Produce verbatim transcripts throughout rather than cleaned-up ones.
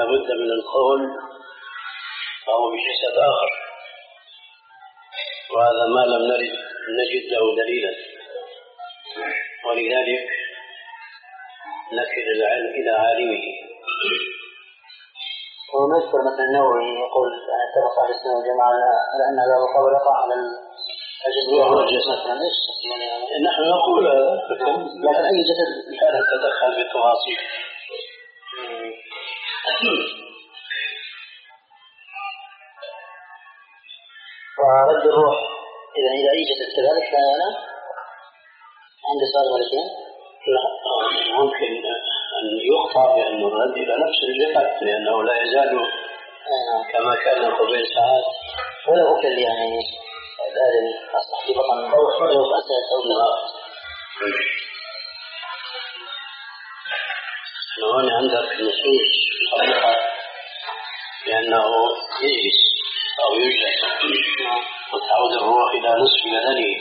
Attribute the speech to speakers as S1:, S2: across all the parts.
S1: بد من القول فهو بجسد آخر، وهذا ما لم نرد نجد له دليلا، ولذلك نكل العلم إلى عالمه.
S2: ونذكر مثلا النووي يقول اتفق أهل السنة والجماعة على أن هذا القول يقع على الجسد مثلا. ايش
S1: يعني نحن نقول
S2: لكن أي جسد
S1: لا تتدخل بالتفاصيل.
S2: ورد الروح إذا إذا أي جسد كذلك لا أنا عند سؤال ولكن
S1: لا ممكن أن يخطأ بأن الرد إلى نفس الجسد، لأنه لا يزال كما كان قبل ساعات.
S2: ولو أكل يعني الآدم أصبح في بطن أو أساس أو نغاء.
S1: هنا عندك نصوص صريحة لأنه يجلس أو يجلس وتعود الروح إلى نصف بدنه،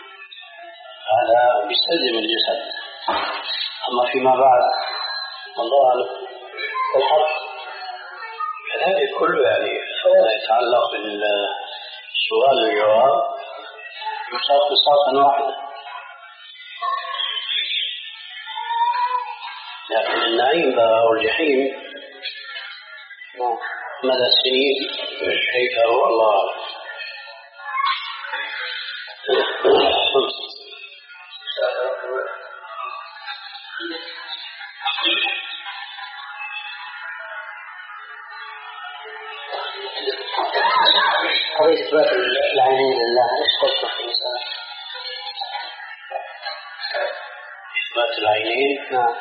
S1: هذا يستلزم الجسد. أما فيما بعد الله أعلم الحق كذلك كله، يعني ما يتعلق بالسؤال والجواب يصاب بصاقا واحدة. لكن النعيم أو الجحيم مدى السنين كيف هو الله أعلم.
S2: قضية إثبات العينين لله إيش قلت في المسألة؟
S1: إثبات العينين؟
S2: نعم.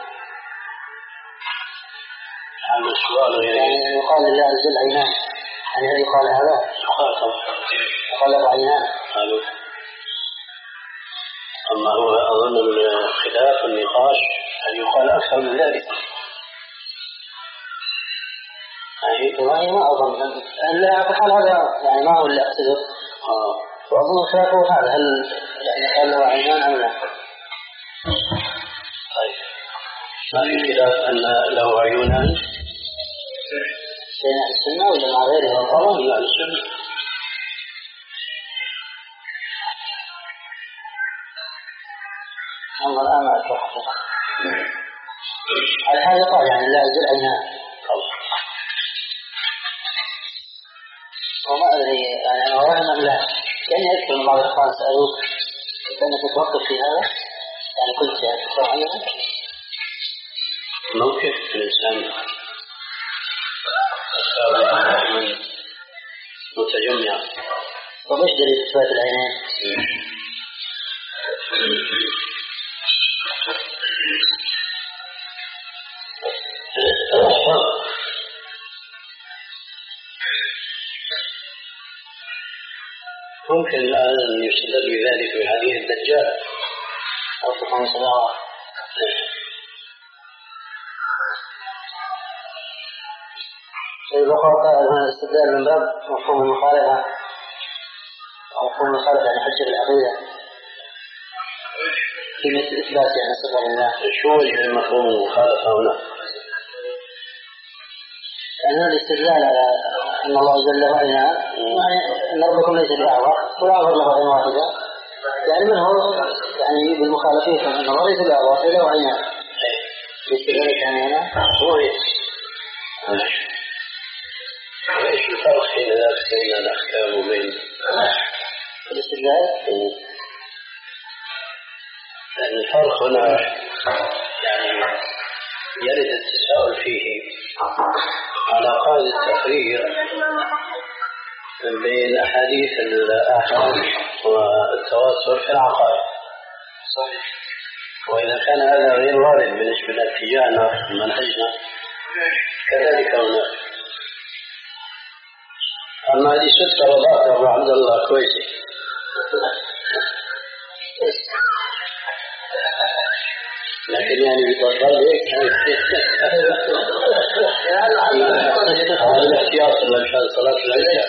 S1: هذا السؤال
S2: يعني يقال لله عز وجل عينان، يعني هل يقال هذا؟
S1: يقال طبعا.
S2: يقال له عينان.
S1: قالوا. أما هو أظن الخلاف النقاش أن يقال أكثر من ذلك.
S2: يعني ما أظن لا أقول هذا يعني ما هو اللي أقصده.
S1: آه.
S2: وأظن الخلاف هو هذا، هل يعني قال له عينان أم لا؟
S1: طيب ما في خلاف أن له عيونان
S2: بين أهل السنة ولا مع غيرهم؟
S1: طبعا لا السنة.
S2: أما الآن ما أتوقع على هذا قال يعني لا يزال عينان. وما أدري يعني أنا وهم لا، كأني أذكر من بعض الإخوان سألوك كأنك توقف في هذا، يعني قلت يعني معينة
S1: ممكن الإنسان من متجمع.
S2: طب إيش دليل إثبات العينين؟
S1: ممكن الآن أن يستدل بذلك بحديث الدجال
S2: أو سبحانه وتعالى. إذا قال الاستدلال من باب مفهوم المخالفة أو مفهوم المخالفة يعني حجة العقيدة في مثل إثبات يعني صفة لله.
S1: شو وجه مفهوم المخالفة هنا؟
S2: يعني الاستدلال على أن الله جل وعلا يعني أن ربكم ليس بأعور ولا أعور له عين واحدة، يعني من هو يعني بالمخالفين أن الله ليس بأعور إلا وعينان. باستدلال يعني هنا
S1: هو ايش الفرق بين ذلك بين الاحكام وبين
S2: الاستدلال؟
S1: لأن الفرق هنا يعني يرد التساؤل فيه على قاعدة التقرير بين أحاديث الآحاد والتواتر في العقائد.
S2: صحيح.
S1: وإذا كان هذا غير وارد بالنسبة لاتجاهنا ومنهجنا كذلك هناك. أما هذه ستة وضعت أبو عبد الله كويسة. لكن يعني بتوصل هيك هذا الاحتياط لمشان صلاة العشاء.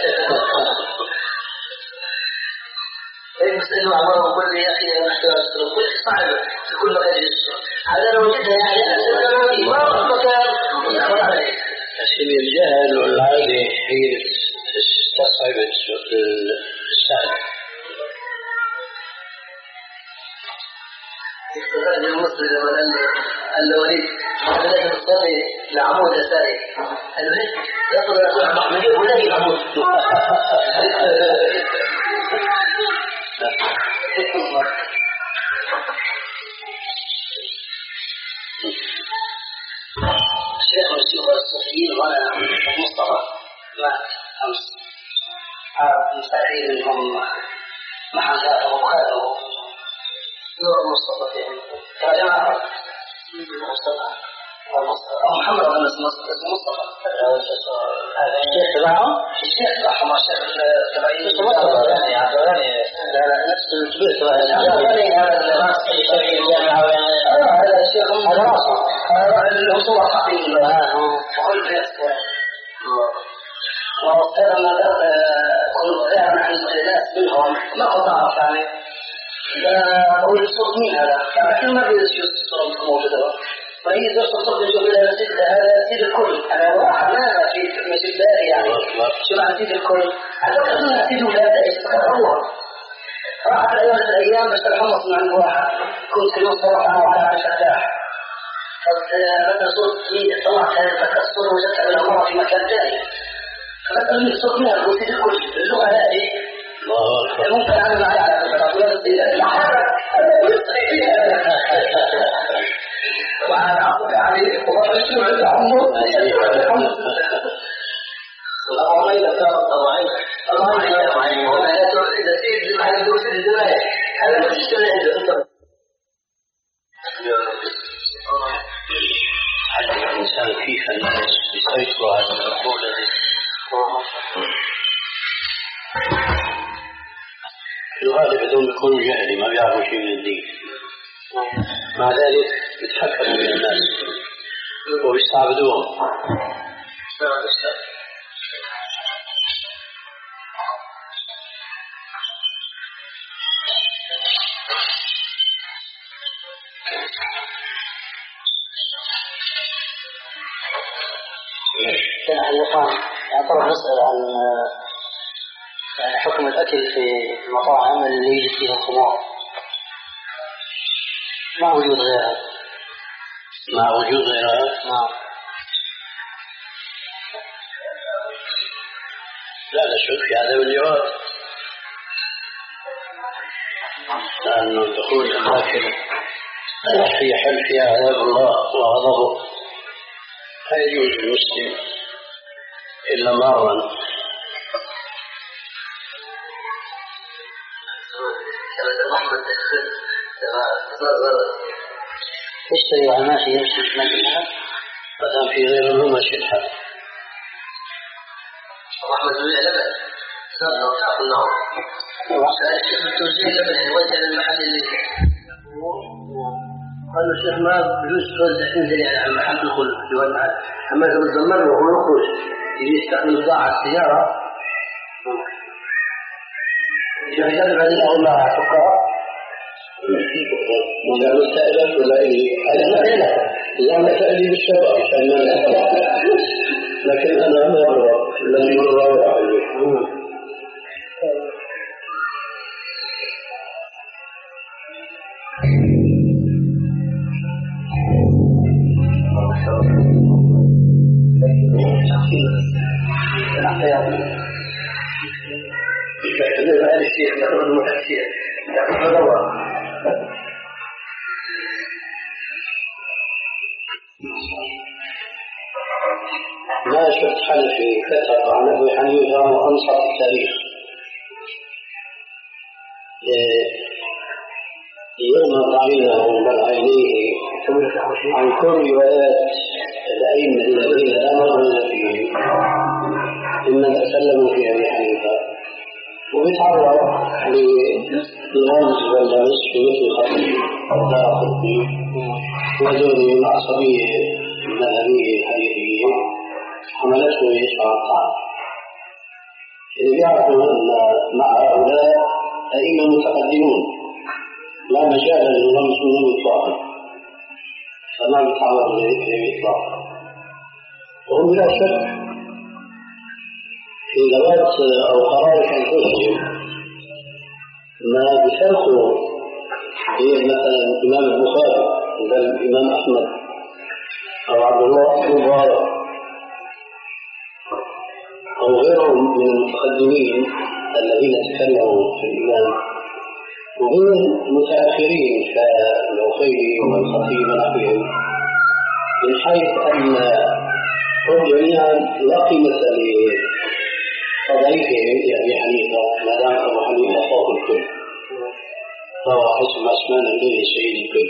S2: أي مسألة عمره وقل لي يا أخي أنا أحتاج أصدر كل صعب تكون مكان يسر هذا لو وجدها يعني أنا ما في ما مكان ولا عليك.
S1: الجهل والعادة هي تستصعب السهل.
S2: استفاد المصري لما قال له وليد لازم تصلي لعمود أساري قال له هيك يقول يا أخوة محمد ولا العمود الشيخ والشيخ الصوفيين وأنا مصطفى مات أمس مستحيل أنهم محمد وخاله نور مصطفى فيهم ترجمة مصطفى محمد بن مصطفى هذا الشيخ تبعهم الشيخ تبعهم الشيخ تبعي مصطفى يعني لا لا نفس الكبير تبعي هذا راس الشيخ الجامعة هذا الشيخ هذا راسه هذا هو صورة حقيقية وكل في أسفل وأستاذ ما كنت أعلم عن الناس منهم ما كنت أعرف يعني هو الصوت مين هذا؟ لكن ما بيدرس الصوت موجودة فهي درس الصوت يقول هذا سيد هذا سيد الكل أنا واحد ما في مسجد باري يعني شو معنى سيد الكل؟ أعتقد أنه سيد ولاده يستقر الله راحت الأيام الأيام بس الحمص من عند واحد كنت في نص روح أنا وعلى عشر تاح فبدأ صوت مين طلع هذا التكسر وجدت بالأمر في مكان ثاني فبدأ من الصوت مين هو سيد الكل اللغة هذه ممكن أعمل على على وأنا أعطيك عليه وأشتري عند عمر الله ما يذكر طبعا الله ما يذكر وأنا لا تقول إذا سيد لما يدور في الزمان هذا ما تشتري عنده
S1: حاجة الإنسان كيف الناس يسيطروا على المقولة دي في الغالب بدون يكونوا جاهلين ما بيعرفوا شيء من الدين مع ذلك بيتحكموا بين الناس وبيستعبدوهم
S2: كان اللقاء طرح نسأل عن حكم الأكل في المطاعم اللي يجد فيها الخمور مع وجود غيرها
S1: مع وجود غيرها
S2: نعم
S1: لا لا شك في عدم الجواز لأنه دخول الأماكن في حل فيها عذاب الله وغضبه لا يجوز للمسلم إلا مرا
S2: تشتري على ماشي يمشي في مكانها
S1: فدام في غير هو ماشي الحال
S2: محمد بن لبن صار تعرف النوم توزيع لبن وجه للمحل اللي قال له الشيخ ما بجوز توزع تنزل على المحل الكل يوزع اما اذا بتزمر وهو يخرج يجي يستخدم بضاعة السيارة يجرب هذه الأغلاط فقراء
S1: إذا مستأذن ولا إلي إذا مستأذن بالشباب لكن أنا ما أروى لم يروى عليه
S2: الشيخ يأخذ المتأثير يأخذ دواء
S1: ما شفت حل في كتب عن أبي حنيفة وأنصر التاريخ يغمض عينه بل عينيه عن كل روايات الأئمة الذين آمنوا فيه ممن تكلموا في أبي حنيفة وبيتعرض لنمز والنمس في مثل خطيب أو دار خطيب ودون العصبية المذهبية الحديثية حملته يشعر الطعام اللي بيعرفوا أن مع هؤلاء أئمة متقدمون لا مجال للنمس منهم إطلاقا فما بيتعرض لذكره إطلاقا وهم بلا شك في ذوات أو قرارة أنفسهم ما بفرقه هي مثلا الإمام البخاري بل الإمام أحمد أو عبد الله بن مبارك أو غيرهم من المتقدمين الذين تكلموا في الإمام وغير المتأخرين كالوخيلي والخطيب ونحوهم من حيث أن هم جميعا لا قيمة لقضائهم لأبي حنيفة ما دام أبو حنيفة فوق الكل فهو حسب ما سمعنا إليه سيد الكل.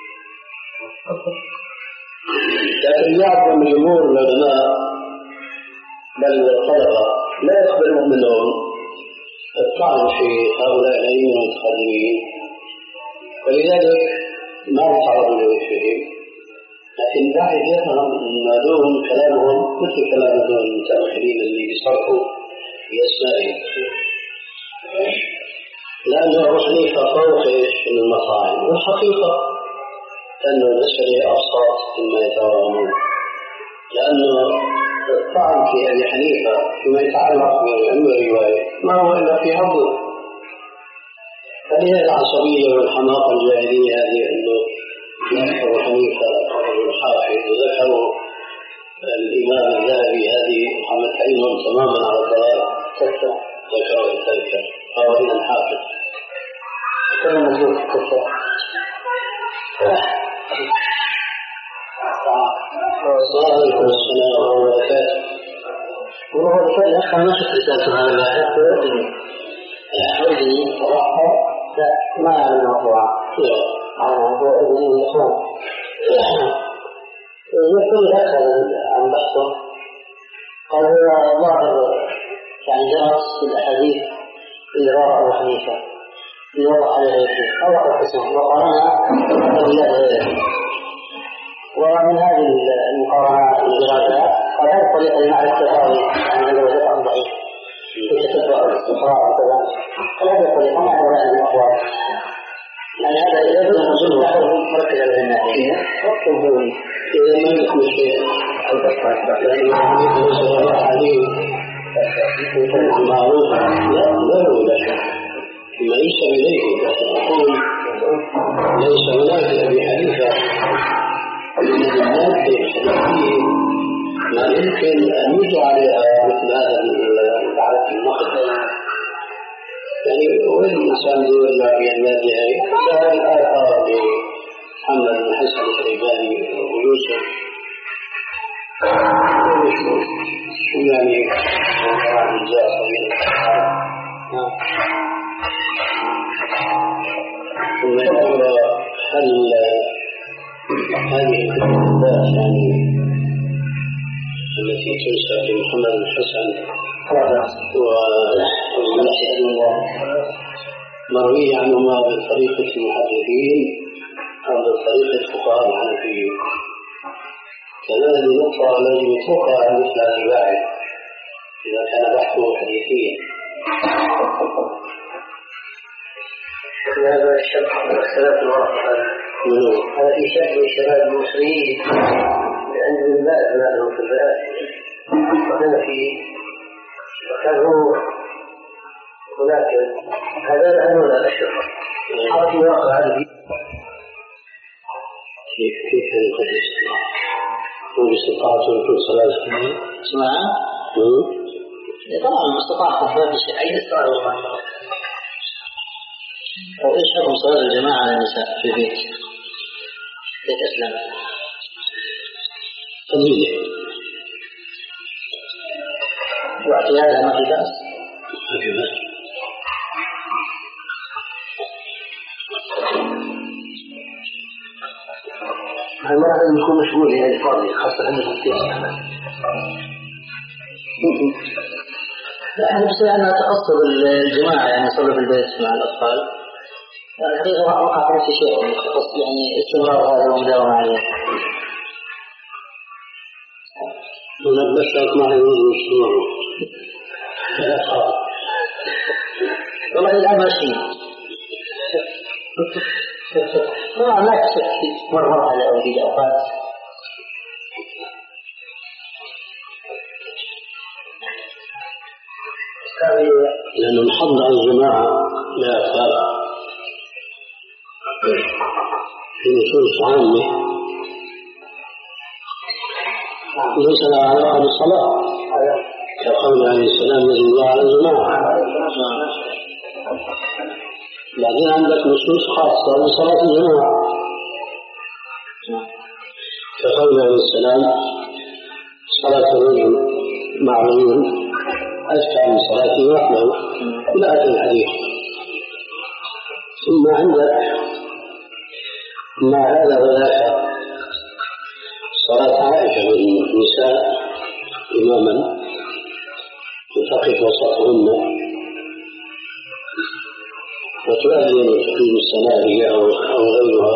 S1: لكن يعظم جمهور العلماء بل الطلبة لا يقبلون منهم الطعن في هؤلاء العلماء المتقدمين ولذلك ما يتعرض لوجههم لكن بعد يفهم ما لهم كلامهم مثل كلام دون المتأخرين اللي بيصرفوا في أسمائهم لأن أبو حنيفة فوق المطاعم والحقيقة أن المسألة أبسط مما يتوهمون لأنه الطعن في أبي حنيفة فيما يتعلق بالعلم والرواية ما هو إلا في عضو فهي العصبية والحماقة الجاهلية هذه أنه أبو حنيفة الحافظ وذكروا الإمام الذهبي هذه محمد عينهم تماما على الضلال ذكروا ذلك فهو إذا حافظ كل مجهود كفر السلام عليكم وبركاته. وهو الفرق أخذ ما شفت رسالة هذا الباحث وردني صراحة ما أعلم الموضوع على موضوع ابني والإخوان يقول أخذ عن بحثه قال هو ظاهر يعني درس في الأحاديث اللي رواه أبو حنيفة اللي وضع عليه الشيخ أو قسمه وقارنها بالله غيره ومن هذه المقارنات الدراسة قال هذه الطريقة لمعرفة الراوي عن هذا وجه ضعيف في تتبع الاستقراء وكذا قال هذه الطريقة ما هو رأي الأخوات يعني هذا يجب أن نظن نحن مركز على الناحية وقت الظلم إذا ما يكون شيء لأنه عليه معروف لا لا ولا شيء ليس إليه لكن أقول ليس هناك أبي حنيفة من المادة الحديثية ما يمكن أن يجعل مثل هذا العدد النقد يعني وين الإنسان يرجع في المادة هذه كلها الآثار لمحمد بن حسن الشيباني ويوسف شو يعني أجزاء صغيرة ثم يقول هل هذه الكتابات يعني التي تنسب لمحمد بن حسن مروي عنهما بطريقة المحدثين أو بطريقة فقهاء الحنفيين كذلك نقطة التي يتوقع مثل الرواية إذا كان بحثه حديثيا.
S2: هذا الشرح اختلاف الواقع هذا في شأن الشباب المصريين لأن الباء لهم في الباء وكان في وكانوا هناك هذا الأمر لا الشرح هذا في واقع هذا
S1: كيف كيف يقدس هو استطاعته كل صلاة
S2: اسمع طبعا مستطاع خفاف الشيء أي استطاع الله أو إيش حكم صلاة الجماعة على النساء في بيت بيت أسلام
S1: تنزيل
S2: واعتيادها ما في بأس
S1: ما في بأس
S2: المرأة لازم تكون مشغولة يعني فاضية خاصة عندنا في أسلام لا أنا بس أنا أتقصد الجماعة يعني يصلوا في البيت مع الأطفال الحقيقة ما أوقع في شيء يعني استمرار هذا ومداومة عليه
S1: أنا بشرت معي المستمر
S2: والله الآن ماشي طبعا لا تشك مرة على أولي الأوقات
S3: لأن الحض على الجماعة لا فرق في نصوص عامة ليس لها علاقة بالصلاة كقول عليه السلام يجب الله على الجماعة. بعدين عندك نصوص خاصة بصلاة الجماعة كقول عليه السلام صلاة الرجل مع الرجل أزكى من صلاته وحده إلى آخر الحديث. ثم عندك مع هذا وذاك صلاة عائشة والنساء إماما تقف وسطهن وتؤذن تقيم الصلاة أو غيرها.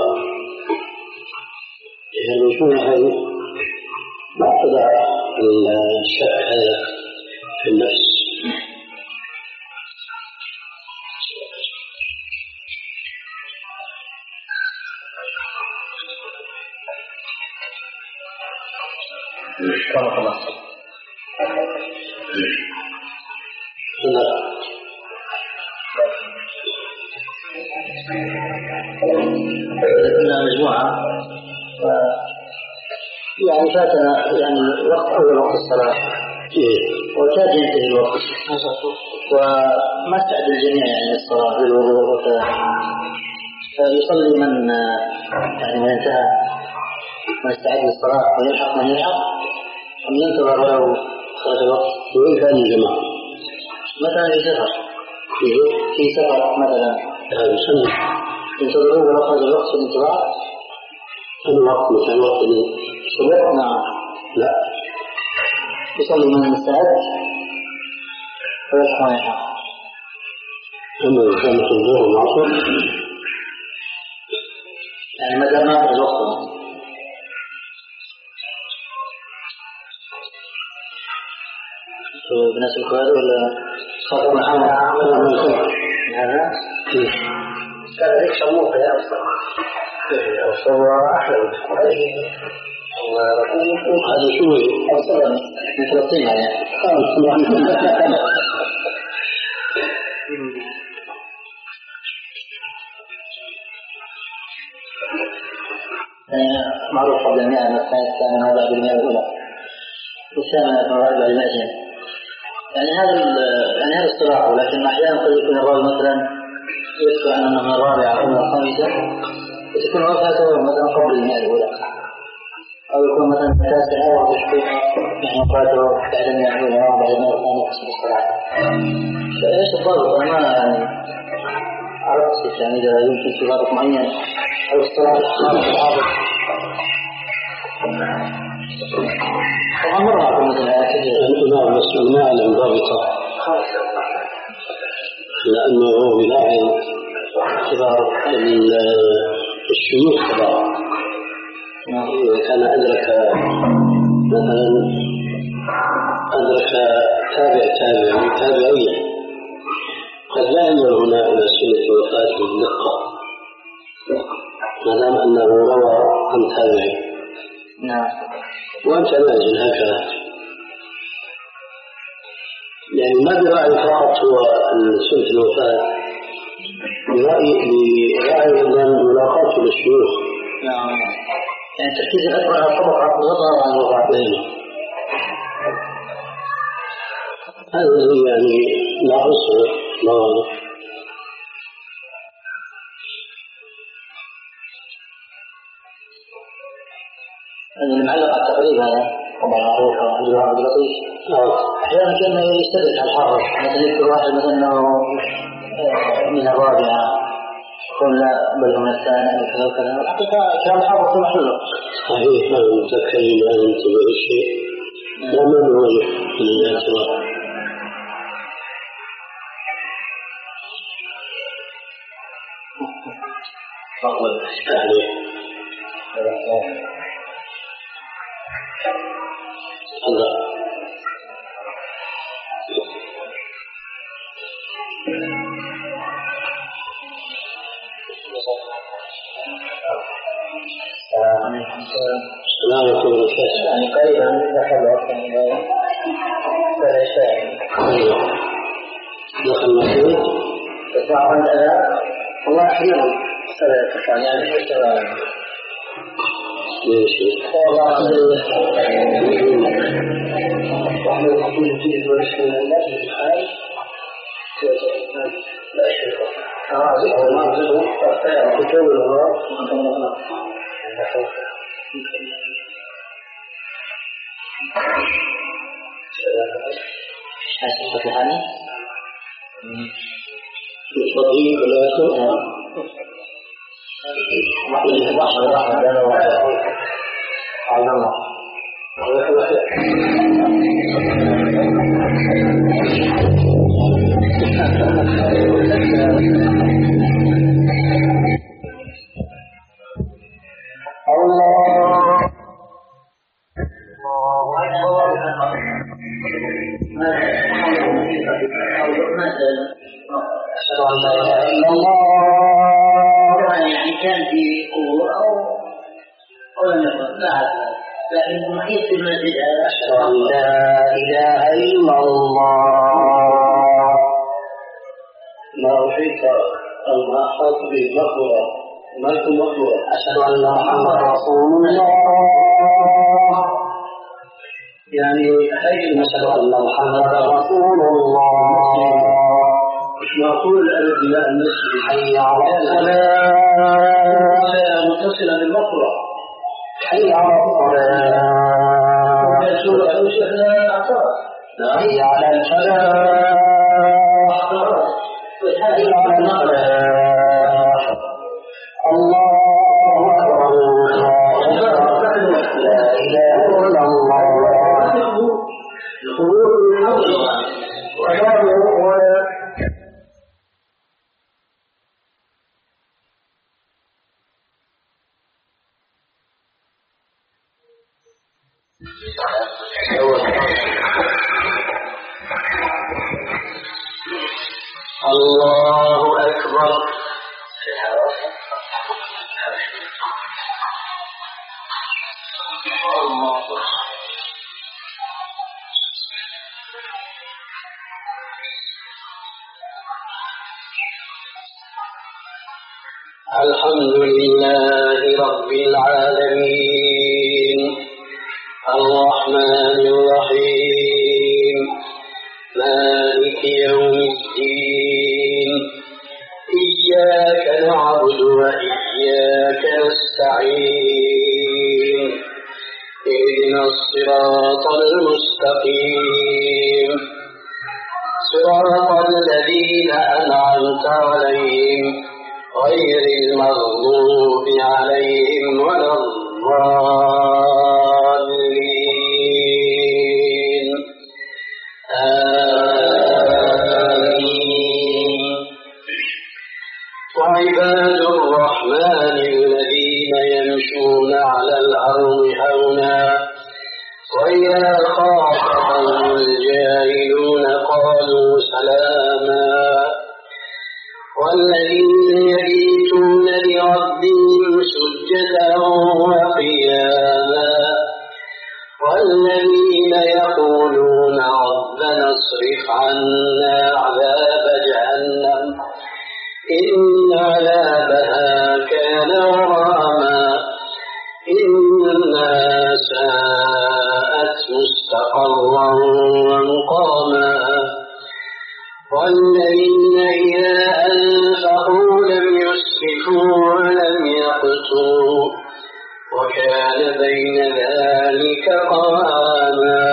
S3: يعني يكون هذه ما تضع الشك هذا في النفس.
S2: كما خلاص
S1: هنا مجموعة يعني فاتنا يعني وقت أول وقت الصلاة وكاد ينتهي الوقت وما استعد الجميع يعني للصلاة بالوضوء وكذا فيصلي من يعني من انتهى ما استعد للصلاة ويلحق من يلحق أم ينتظر ولو خرج الوقت.
S3: وإن كان الجماعة
S1: مثلا في سفر في سفر مثلا
S3: هذا سنة
S1: ينتظرون ولو خرج الوقت في الانتظار
S3: الوقت مثل وقت
S1: الصبح. نعم
S3: لا
S1: يصلي من استعد ويلحق من يلحق.
S3: أما إذا كانت الظهر والعصر
S1: يعني ما دام ما في الوقت بنفس القرار ولا خاطر محمد هذا كان ذلك سموه يا أصلا أصلا أحلى
S3: هذا شو
S1: أصلا من فلسطين يعني معروف قبل المئة أن الثانية الثانية بعد المئة الأولى والثامنة بعد المئتين. يعني هذا يعني هذا اصطلاح. ولكن أحيانا قد يكون الراوي مثلا يذكر أنه من الرابعة أو من الخامسة وتكون وفاته مثلا قبل المئة الأولى أو يكون مثلا التاسعة وتشبه يعني وفاته بعد المئة الأولى أو بعد المئة الثانية حسب الصلاح. فإيش الضابط؟ أنا ما يعني عرفت يعني إذا يمكن في ضابط معين أو اصطلاح خاص بالحافظ. طبعا مرة أعطي مثلا كثير
S3: الإمام مسؤول ما علم ضابطة لأنه هو يلاحظ كبار الشيوخ كبار. إذا كان أدرك مثلا أدرك تابع تابع تابعية قد لا ينظر هنا إلى سنة وفاة بالدقة ما دام أنه روى عن تابعي.
S1: نعم.
S3: وأنت نازل هكذا يعني ما برأي فقط هو سنة الوفاة برأي برأي ملاقاته للشيوخ.
S1: نعم. يعني التركيز الأكبر على الطبقة الوضع عن الوضع بينه.
S3: هذا الذي يعني لا أصل لا واضح.
S1: المعلق على التقريب هذا طبعا معروف عبد الله عبد اللطيف. أحيانا كان يستدرك على الحافظ مثلا يذكر واحد مثلا أنه من الرابعة يقول لا بل من الثاني وكذا وكذا. الحقيقة كلام الحافظ في محله.
S3: صحيح. ما متذكر ما ينتبه الشيء لا ما نواجه في الاعتبار. فضل عليه الله. السلام عليكم ورحمة الله.
S1: يعني قريبا دخل وقت العشاء ارتفاع الأذى هو أحيانا سبب ارتفاع يعني ارتفاع والله وحنا نقول فيه ورسول الله في الحال لا شيء هذا ما نزل حتى كتب الوراء
S2: حاسس بحالي
S3: التطبيق ولا يكون
S1: واحد واحد هذا واحد على الله أشهد أن لا إله إلا الله يعني كان في قبور أو أو لم يكن لا لكن محيط في المسجد أشهد أن لا إله إلا الله
S3: ما أحيط ما أحاط به مقبرة ما يكون مقبرة.
S1: أشهد أن محمد رسول الله
S3: يعني حي
S1: أشهد أن محمد رسول الله
S3: مش معقول البناء المسجد
S1: حي على الصلاة
S3: متصلة بالمقبرة
S1: حي على الصلاة حي على الفلاح حي على الفلاح الله أكبر لا إله إلا الله الله أكبر الحمد لله رب العالمين الرحمن الرحيم مالك يوم الدين إياك نعبد وإياك نستعين اهدنا الصراط المستقيم صراط الذين أنعمت عليهم غير المغضوب عليهم ولا الضالين آمين. وعباد الرحمن الذين يمشون على الأرض هونا وإذا خاطبهم الجاهلون قالوا سلاما والذين يبيتون لربهم سجدا وقياما والذين يقولون ربنا اصرف عنا عذاب جهنم إن عذابها كان غراما إنها ساءت مستقرا ومقاما والذين إذا أنفقوا لم يسرفوا ولم يقتروا وكان بين ذلك قواما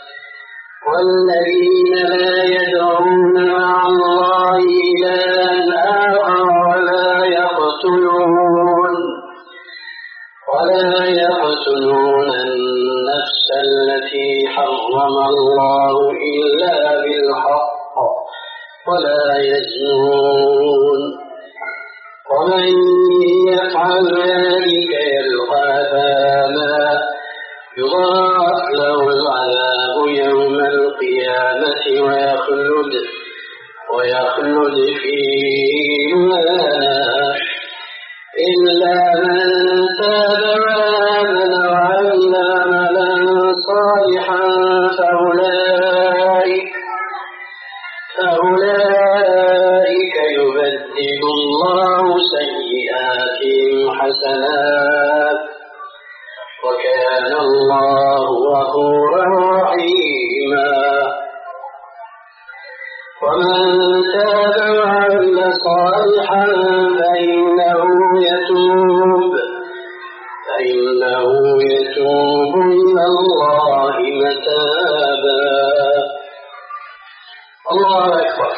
S1: والذين لا يدعون مع الله إلها آخر ولا يقتلون ولا يقتلون النفس التي حرم الله إلا بالحق ولا يزنون ومن يفعل ذلك يلقى أثاما يضاعف له العذاب يوم القيامة ويخلد ويخلد فيه مهانا إلا من تاب وآمن وعمل عملا صالحا فأولئك فأولئك يبدل
S3: يبدل الله سيئاتهم حسنات وكان الله غفورا رحيما ومن تاب وعمل صالحا فإنه يتوب فإنه يتوب إلى الله متابا. الله أكبر.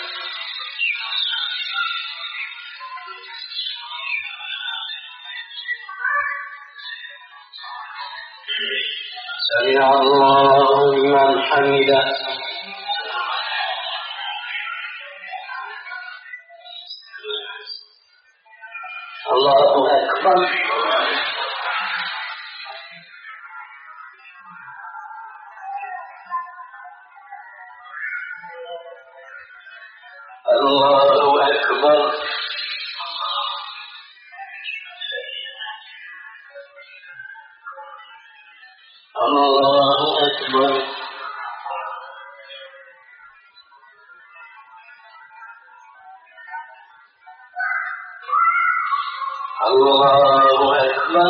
S3: سمع الله لمن حمده. الله أكبر. الله أكبر. الله أكبر. الله أكبر.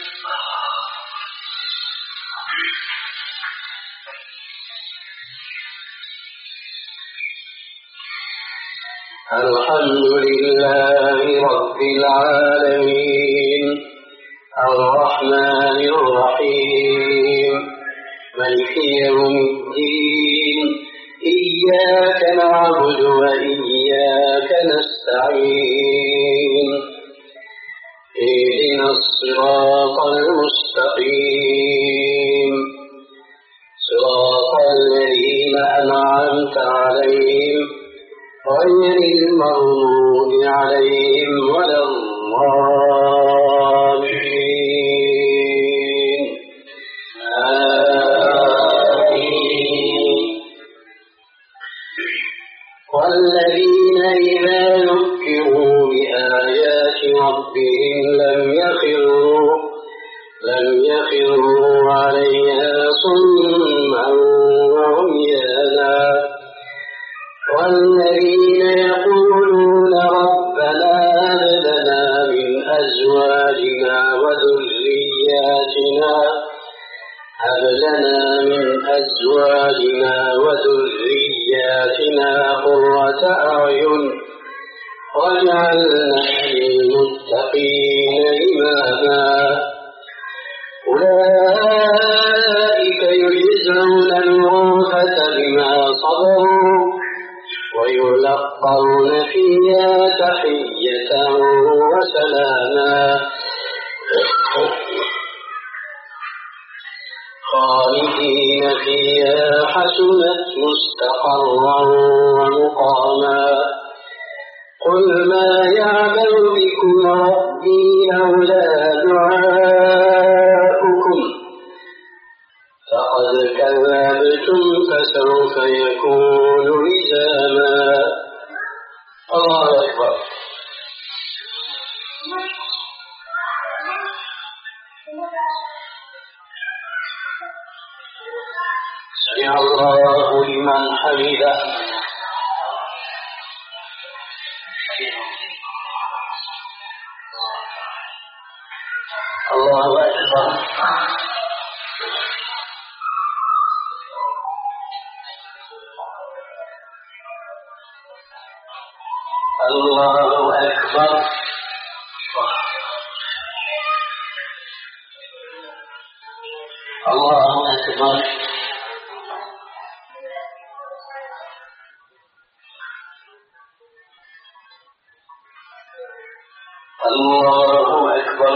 S3: الحمد لله رب العالمين الرحمن الرحيم مالك يوم الدين إياك نعبد وإياك نستعين اهدنا الصراط المستقيم صراط الذين أنعمت عليهم غير المغضوب عليهم ولا الضالين آمين. والذين إذا ذكروا بآيات ربهم لم يخروا لم يخروا عليها صما وعميانا والذين يقولون ربنا هب لنا من أزواجنا وذرياتنا هب لنا من أزواجنا وذرياتنا قرة أعين واجعلنا للمتقين إماما. أولئك يجزون الغرفة بما صبروا ويلقون فيها تحية وسلاما خالدين فيها حسنت مستقرا ومقاما. قل ما يعبأ بكم ربي لولا دعاؤكم فقد كذبتم فسوف يكون لزاما. الله أكبر. سمع الله لمن حمده. الله أكبر. الله أكبر. الله أكبر. الله أكبر.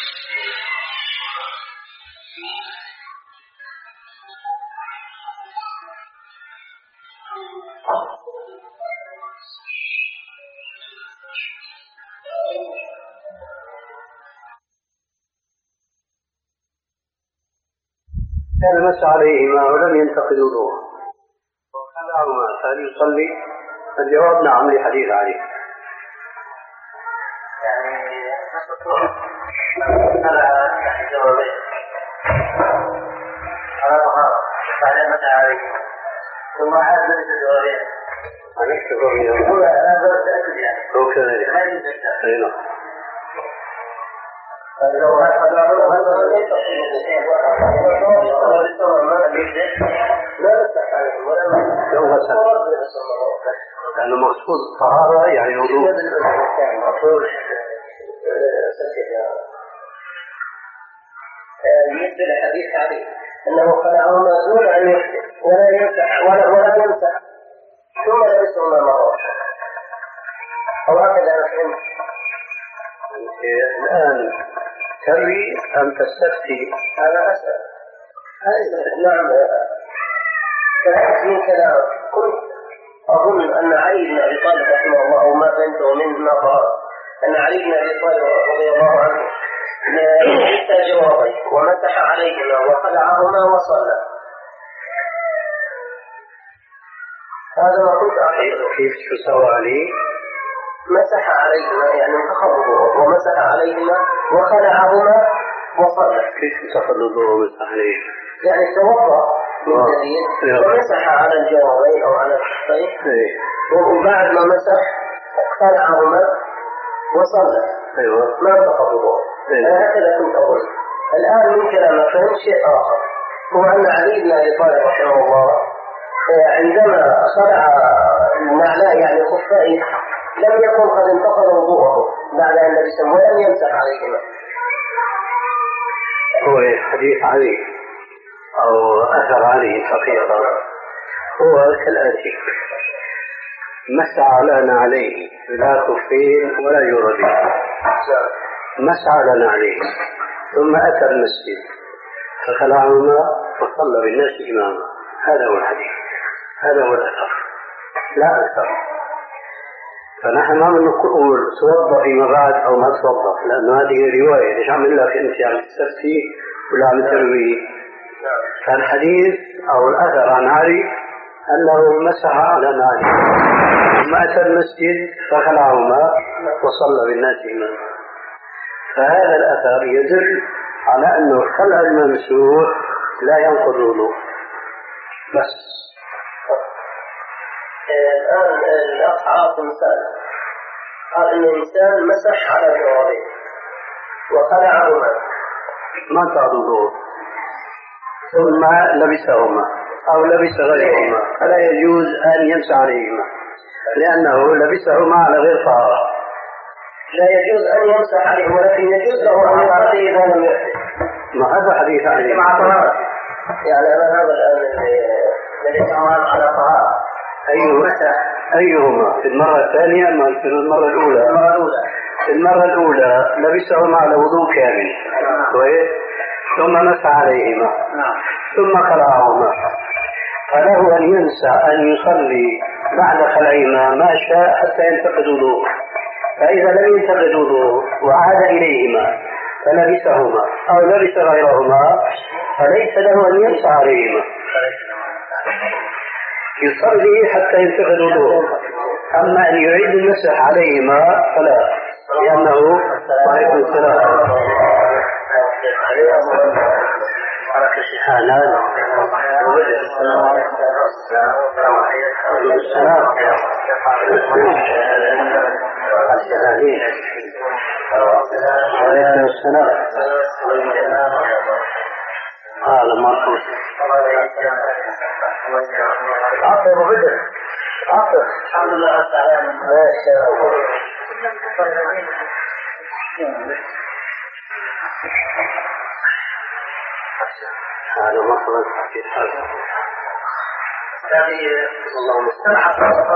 S3: كان مس عليهما ولم ينتقد وضوءه وخلعهما هل يصلي؟ الجواب نعم لحديث عليه.
S2: يعني هذا يعني جوابين على طهارة بعد مس عليهما ثم عاد لبس الجوابين
S3: هو كذلك. أي نعم. لأنه مقصود الطهارة يعني وضوء.
S2: بالنسبة لحديث علي أنه خلعهما دون أن يفتح ولا يمسح ولا ولا يمسح ثم لبسهما مرة أو هكذا أنا فهمت.
S3: الآن تروي أم تستفتي؟
S2: أنا أسأل. نعم فهمت من كلام كنت أظن أن علي بن أبي طالب رحمه الله أو ما فهمته منه قال أن علي بن أبي طالب رضي الله عنه لبس جوابين ومسح عليهما وخلعهما وصلى. هذا ما كنت أعتقد.
S3: كيف تسوى عليه؟
S2: مسح عليهما يعني انتخبه ومسح عليهما وخلعهما وصلى.
S3: كيف تخلطه ومسح عليه؟
S2: يعني توضأ من جديد ومسح على الجوابين أو على الخفين وبعد ما مسح خلعهما وصلى.
S3: أيوة.
S2: ما انتخبه. أنا هكذا كنت أقول. الآن من كلام فهم شيء آخر هو أن علي بن أبي طالب رحمه الله عندما خلع النعلاء يعني خفين لم يكن قد انتقض وضوءه بعد أن لبسهم ولم يمسح عليهما.
S3: هو حديث علي أو أثر علي حقيقة هو كالآتي: مسح على نعليه لا خفين ولا جوربين، مسح على نعليه ثم أتى المسجد فخلعهما وصلى بالناس إماما. هذا هو الحديث، هذا هو الأثر لا أكثر. فنحن ما بنقول توضأ فيما بعد أو ما توضأ، لأنه هذه رواية. ليش عم لك أنت عم تستفتي ولا عم تروي؟ فالحديث أو الأثر عن علي أنه مسح على نعليه ثم أتى المسجد فخلعهما وصلى بالناس إماما. فهذا الأثر يدل على أنه خلع الممسوح لا ينقض الوضوء. بس
S2: الآن الأخ عاصم سأل قال إن الإنسان مسح على الجوارين وخلعهما
S3: ما انتهى الوضوء ثم لبسهما أو لبس غيرهما فلا يجوز أن يمسح عليهما لأنه لبسهما على غير طهارة.
S2: لا يجوز أن يمسح عليه ولكن يجوز له أن يعطيه إذا لم يحدث.
S3: ما هذا حديث عليه
S2: مع طهارة. يعني أنا هذا الآن الذي يتعامل على طهارة.
S3: أيهما أيهما في المرة الثانية ما في المرة الأولى؟
S2: المرة الأولى.
S3: في المرة الأولى لبسهما على وضوء كامل كويس ثم مسح عليهما ثم خلعهما فله أن ينسى أن يصلي بعد خلعهما ما شاء حتى ينتقد وضوءه. فإذا لم ينتقد وضوءه وعاد إليهما فلبسهما أو لبس غيرهما فليس له أن يمسح عليهما، يصلي حتى ينتقد وضوءه. أما أن يعيد المسح عليهما فلا، لأنه وعليكم السلام حالان السلام وعليكم السلام هذا مرفوض.
S2: عطر وبدر عطر الحمد لله على السلامة.
S3: هذا مصر في هذا
S2: هذه الله مستمع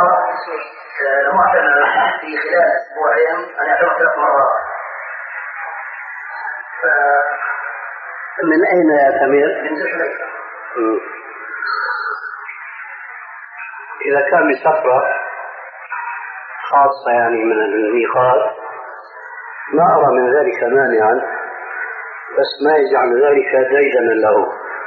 S2: معتنى في خلال أسبوعين أنا أعتبر ثلاث مرات.
S3: من أين يا سمير؟
S2: من الحليفة.
S3: إذا كان بسفرة خاصة يعني من الميقات ما أرى من ذلك مانعا، بس ما يجعل ذلك ديدنا له.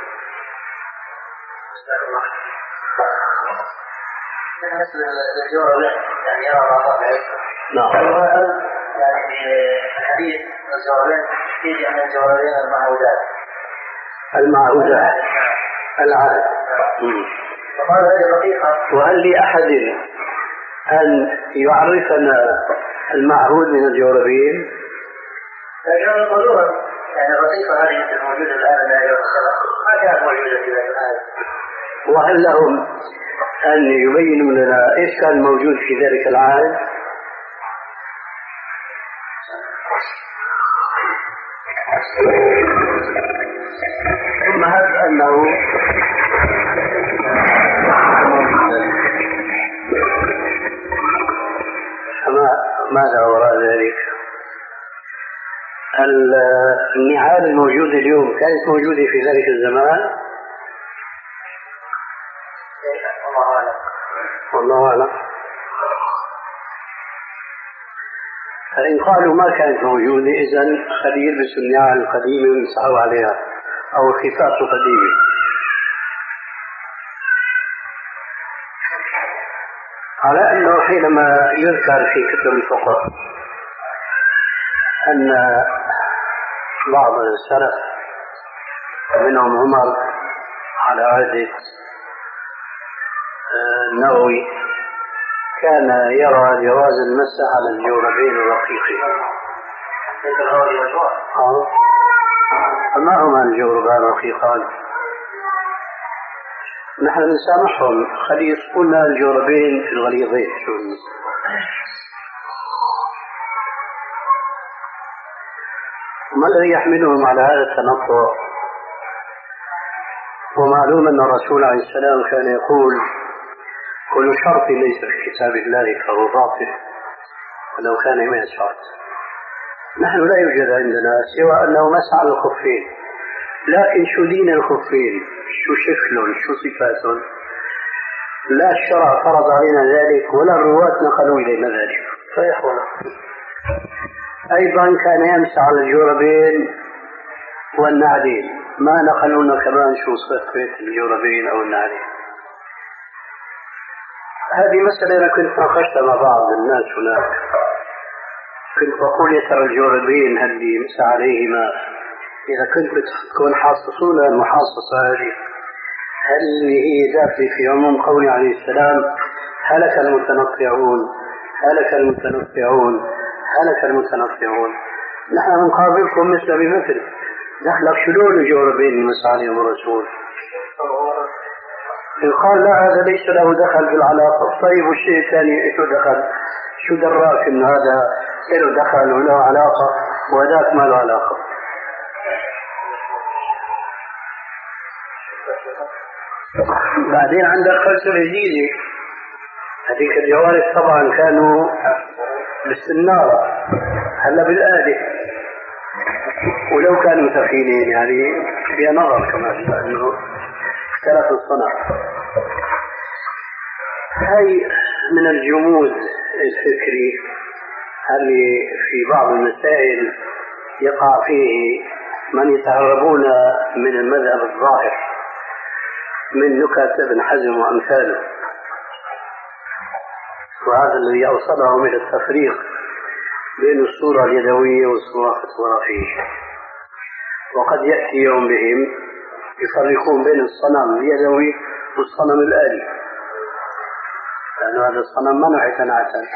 S2: بالنسبة للجورة يعني يرى الله
S3: نعم.
S2: يعني الحديث الجورين يجي عن الجورين المعهودات
S3: المعهودات العادة وهل لأحد أن يعرفنا المعهود من الجوربين؟
S2: لكن يقولون يعني الرقيقة هذه الموجودة الآن ما كانت موجودة في ذلك الآن.
S3: وهل لهم أن يبينوا لنا إيش كان موجود في ذلك العهد؟ ثم هل أنه ماذا وراء ذلك؟ النعال الموجودة اليوم كانت موجودة في ذلك الزمان؟ والله أعلم. فإن قالوا ما كانت موجودة إذن خلي يلبسوا النعال القديمة ويمسحوا عليها أو الخفاف القديمة. على أنه حينما يذكر في كتب الفقه أن بعض السلف منهم عمر على عهد النووي كان يرى جواز المسح على الجوربين الرقيقين. فما هما الجوربان الرقيقان؟ نحن نسامحهم خلي يسقونا الجوربين الغليظين. شو ما الذي يحملهم على هذا التنطع؟ ومعلوم أن الرسول عليه السلام كان يقول كل شرط ليس في كتاب الله فهو باطل ولو كان مئة شرط. نحن لا يوجد عندنا سوى أنه مسح على الخفين، لكن شو دين الخفين؟ شو شكلهم؟ شو صفاتهم؟ لا الشرع فرض علينا ذلك ولا الرواة نقلوا إلينا ذلك. فيحونا أيضا كان يمسح على الجوربين والنعلين، ما نقلونا كمان شو صفة الجوربين أو النعلين. هذه مسألة أنا كنت ناقشتها مع بعض الناس هناك، كنت بقول يا ترى الجوربين هل يمسح عليهما إذا كنت بتكون حاصصون المحاصصة هذه هل هي داخل في عموم قوله عليه السلام هلك المتنطعون هلك المتنطعون هلك المتنطعون. نحن نقابلكم مثل بمثل، دخلك شلون الجوربين المسح عليهم الرسول؟ إن قال لا هذا ليس له دخل في العلاقة، طيب والشيء الثاني إيش دخل؟ شو دراك إن هذا له دخل وله علاقة وهذاك ما له علاقة؟ بعدين عندك فلسفة جديدة، هذيك الجوارح طبعا كانوا بالسنارة هلا بالآلة، ولو كانوا ثقيلين يعني فيها نظر كمان لأنه اختلف الصنع. هاي من الجمود الفكري اللي في بعض المسائل يقع فيه من يتهربون من المذهب الظاهر من نكت ابن حزم وأمثاله، وهذا الذي أوصلهم إلى التفريق بين الصورة اليدوية والصورة الفوتوغرافية. وقد يأتي يوم بهم يفرقون بين الصنم اليدوي والصنم الآلي، لأن هذا الصنم ما نوع يتنعتن.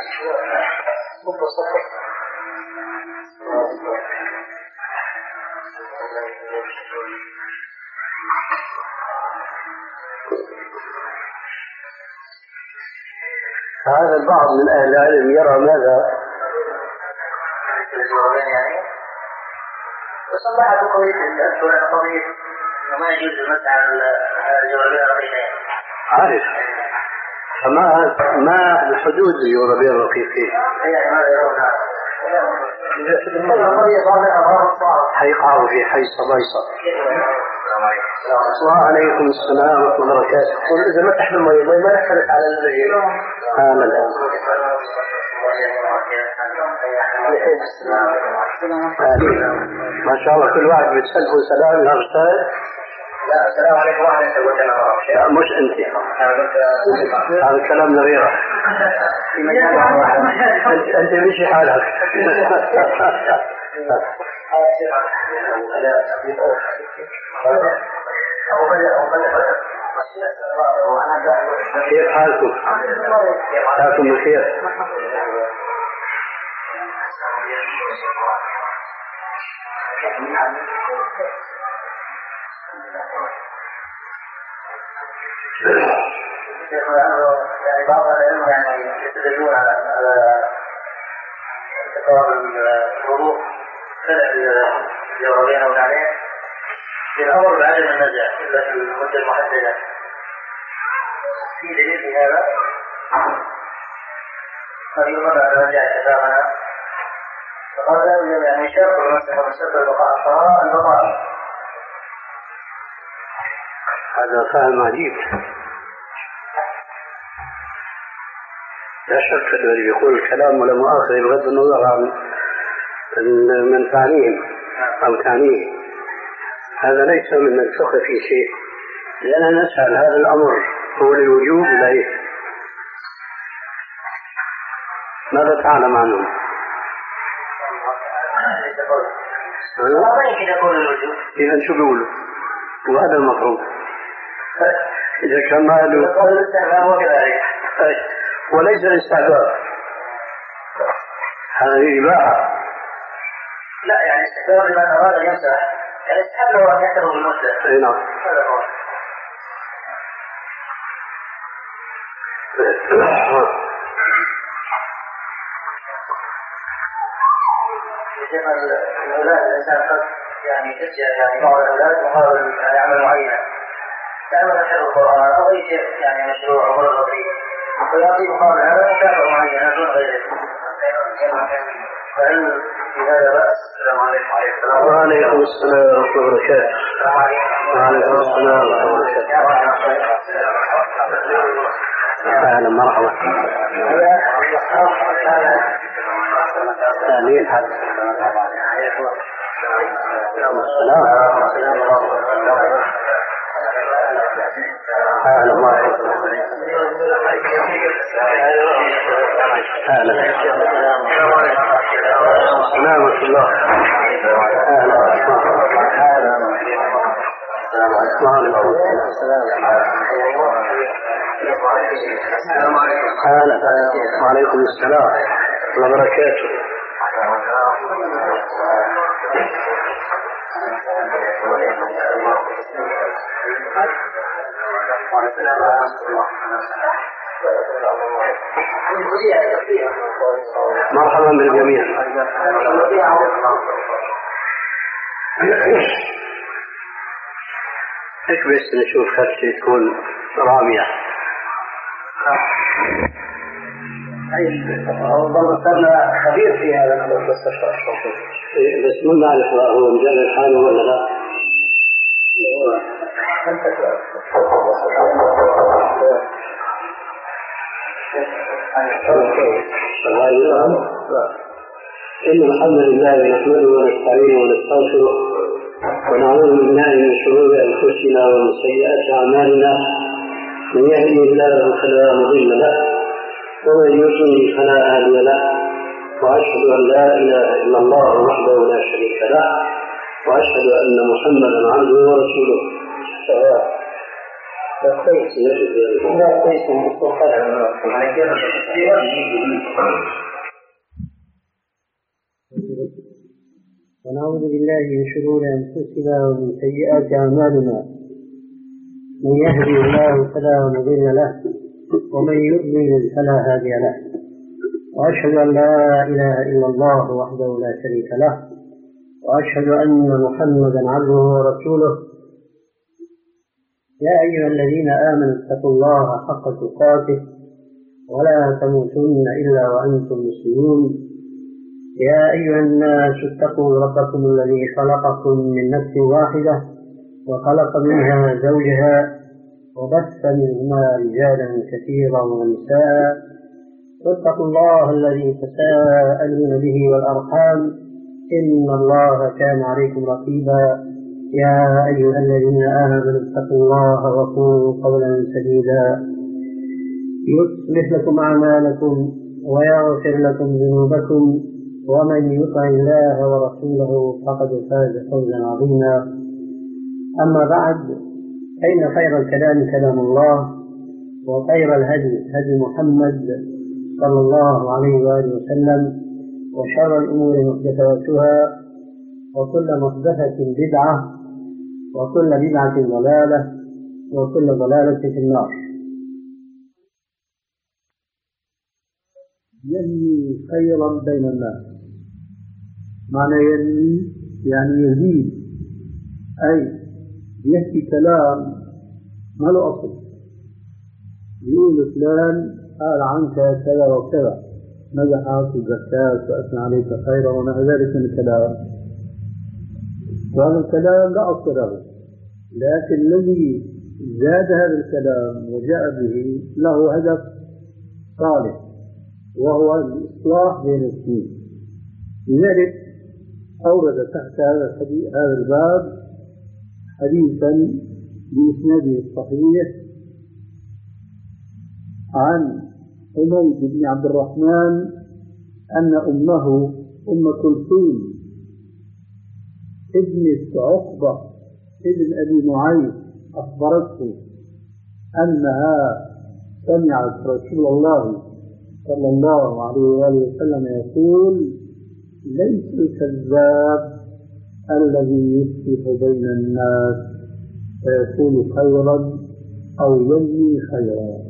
S3: هذا البعض من أهل العلم يرى ماذا؟
S2: بس الله عدو قوي تذكر قضية ما يجوز المسح على الجوربين الرقيقين.
S3: عارف فما ما الحدود الجوربين الرقيقين؟
S2: يعني ماذا يرونها؟
S3: حيقعوا في حي صبيصة. وعليكم السلام ورحمة الله وبركاته.
S2: إذا ما تحمل المي ما نحرق على الرجل.
S3: آمين. ما شاء الله كل واحد بتسلفوا سلام يا أستاذ.
S2: لا السلام عليكم ورحمة الله وبركاته.
S3: مش أنت هذا الكلام لغيره. أنت أنت مشي حالك. كيف حالكم؟ حالكم بخير؟
S2: يعني بعض العلم يعني يستدلون على تكرار الوضوء الجوابين او عليه بالامر بعدم النزع الا في المده المحدده. في دليل في هذا؟ هل يمر على نزع اتفاقنا؟ فقال يعني شرط المسح والسد البقاء الصلاة البقاء.
S3: هذا فهم عجيب. لا شك الذي يقول الكلام ولا مؤاخذة بغض النظر عن من تعنيه أو تعنيه، هذا ليس من الفقه في شيء، لأننا نسأل هذا الأمر هو للوجوب إليه. ماذا تعلم عنه؟
S2: ما يمكن يكون الوجوب.
S3: إذا شو بيقولوا؟ وهذا المطلوب. إذا كان ما له وليس الاستحباب، هذه إباحة.
S2: لا يعني استحباب لمن أراد أن يمسح، يعني استحب له أن يحتفظ بالمدة.
S3: أي نعم.
S2: شيخ الأولاد الإنسان قد يعني تشجع يعني بعض الأولاد مقابل يعني عمل معين، تعمل حفظ القرآن أو أي شيء يعني مشروع أو مرض فيه، فيعطي مقابل هذا مكافأة معينة دون غيره. فهل في هذا بأس؟ السلام عليكم.
S3: وعليكم السلام ورحمة الله وبركاته. وعليكم السلام ورحمة الله وبركاته. أهلا مرحبا. أهلين حد. السلام. أهلا مرحبا. أهلا. سلامة الله. أهلا. وعليكم السلام ورحمة الله وبركاته. مرحبا بالجميع. ايش بس نشوف خلفي تكون رامية.
S2: ربما صرنا خبير في هذا المستشفى
S3: بس ما نعرف هو مجرد حاله ولا لا. إن الحمد لله نحمده ونستعينه ونستغفره ونعوذ بالله من شرور أنفسنا ومن سيئات أعمالنا، من يهده الله فلا مضل له ومن يضلل فلا هادي له، وأشهد أن لا إله إلا الله وحده لا شريك له، وأشهد أن محمدا عبده ورسوله. ونعوذ بالله من شرور أنفسنا ومن سيئات أعمالنا، من يهدي الله فلا مضل له ومن يضلل فلا هادي له، وأشهد أن لا إله إلا الله وحده لا شريك له، وأشهد أن محمدا عبده ورسوله. يا أيها الذين آمنوا اتقوا الله حق تقاته ولا تموتن إلا وأنتم مسلمون. يا أيها الناس اتقوا ربكم الذي خلقكم من نفس واحدة وخلق منها زوجها وبث منهما رجالا كثيرا ونساء، واتقوا الله الذي تساءلون به والأرحام إن الله كان عليكم رقيبا. يا أيها الذين آمنوا اتقوا الله وقولوا قولا سديدا يصلح لكم أعمالكم ويغفر لكم ذنوبكم، ومن يطع الله ورسوله فقد فاز فوزا عظيما. أما بعد،
S4: فإن خير الكلام كلام الله، وخير الهدي هدي محمد صلى الله عليه وآله وسلم، وشر الأمور محدثاتها، وكل محدثة بدعة، وكل بدعة ضلالة، وكل ضلالة في النار.
S5: ينمي خيرا بين الناس. معنى ينمي يعني يزيد، أي يحكي كلام ما له أصل، يقول فلان قال عنك كذا وكذا، مدحك وزكاك وأثنى عليك خيرا وما ذلك من الكلام، وهذا الكلام لا أصل له، لكن الذي زاد هذا الكلام وجاء به له هدف صالح، وهو الإصلاح بين الاثنين. لذلك أورد تحت هذا الحديث هذا الباب حديثا بإسناده الصحيح عن حميد بن عبد الرحمن أن أمه أم كلثوم ابنة عقبة ابن أبي معيط أخبرته أنها سمعت رسول الله صلى الله عليه وآله وسلم يقول: ليس الكذاب الذي يصلح بين الناس فيقول خيرا أو ينمي خيرا،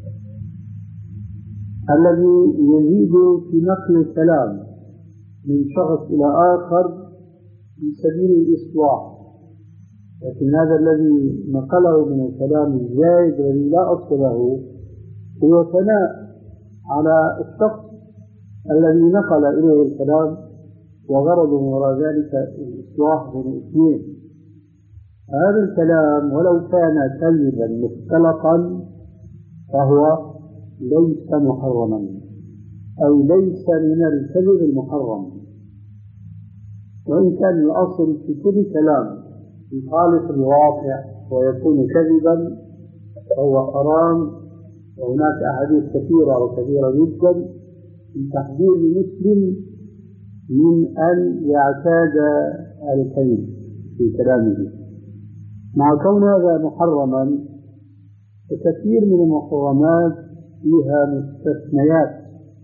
S5: الذي يزيد في نقل الكلام من شخص إلى آخر في سبيل الإصلاح، لكن هذا الذي نقله من الكلام الزايد الذي لا أصل له هو ثناء على الشخص الذي نقل إليه الكلام، وغرضه وراء ذلك الإصلاح بين الاثنين. هذا الكلام ولو كان كذبا مختلقا فهو ليس محرما، أو ليس من الكذب المحرم، وإن كان الأصل في كل كلام يخالف الواقع ويكون كذبا فهو حرام. وهناك أحاديث كثيرة وكثيرة جدا في تحذير المسلم من أن يعتاد الكذب في كلامه. مع كون هذا محرما، فكثير من المحرمات فيها مستثنيات،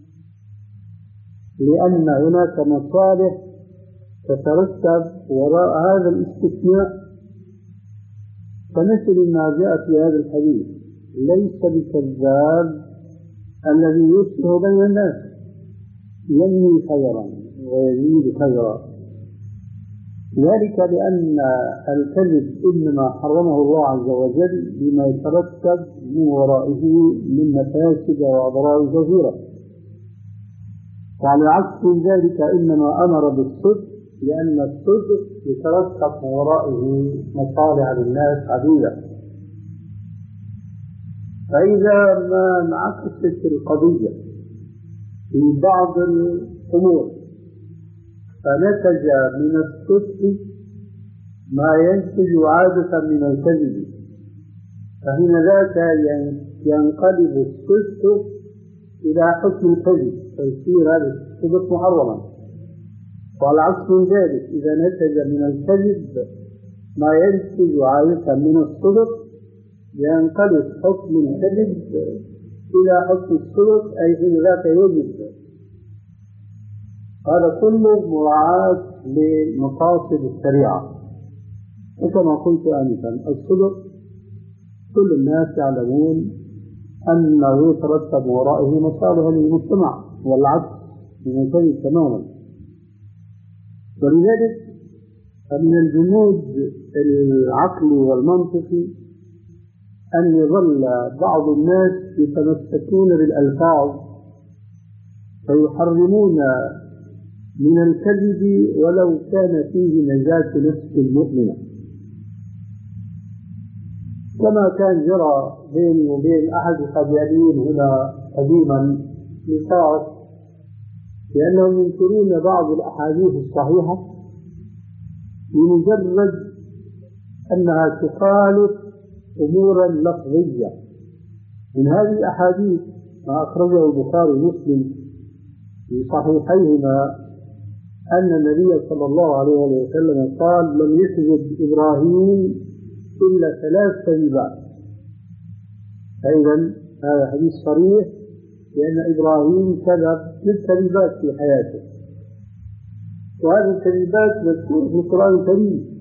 S5: لأن هناك مصالح تترتب وراء هذا الاستثناء، فمثل ما جاء في هذا الحديث: ليس بكذاب الذي يصلح بين الناس، ينمي خيرا ويزيد خيرا. ذلك لأن الكذب إنما حرمه الله عز وجل بما يترتب من ورائه من مفاسد وأضرار كثيرة، وعلى عكس ذلك إنما أمر بالصدق لأن الصدق يترتب من ورائه مصالح للناس عديدة. فإذا ما انعكست القضية في بعض الأمور فنتج من الصدق ما ينتج عادة من الكذب، فحين ذاك ينقلب الصدق إلى حكم الكذب فيصير هذا الصدق محرما. والعكس من ذلك، إذا نتج من الكذب ما ينتج عادة من الصدق ينقلب حكم الكذب إلى حكم الصدق، أي حين ذاك يجب. هذا كله مراعاة لمقاصد الشريعة. وكما قلت آنفا، الصدق كل الناس يعلمون أنه يترتب ورائه مصالح للمجتمع، والعكس من الكذب تماما. ولذلك فمن الجمود العقلي والمنطقي أن يظل بعض الناس يتمسكون بالألفاظ فيحرمون من الكذب ولو كان فيه نجاة نفس المؤمنة، كما كان جرى بيني وبين أحد القديانيين هنا قديما نقاش، لأنهم ينكرون بعض الأحاديث الصحيحة بمجرد أنها تخالف أمورا لفظية. من هذه الأحاديث ما أخرجه البخاري ومسلم في صحيحيهما أن النبي صلى الله عليه وسلم قال: لم يكذب إبراهيم إلا ثلاث كذبات. أيضا هذا حديث صريح لأن إبراهيم كذب ثلاث كذبات في حياته، وهذه الكذبات مذكورة في القرآن الكريم.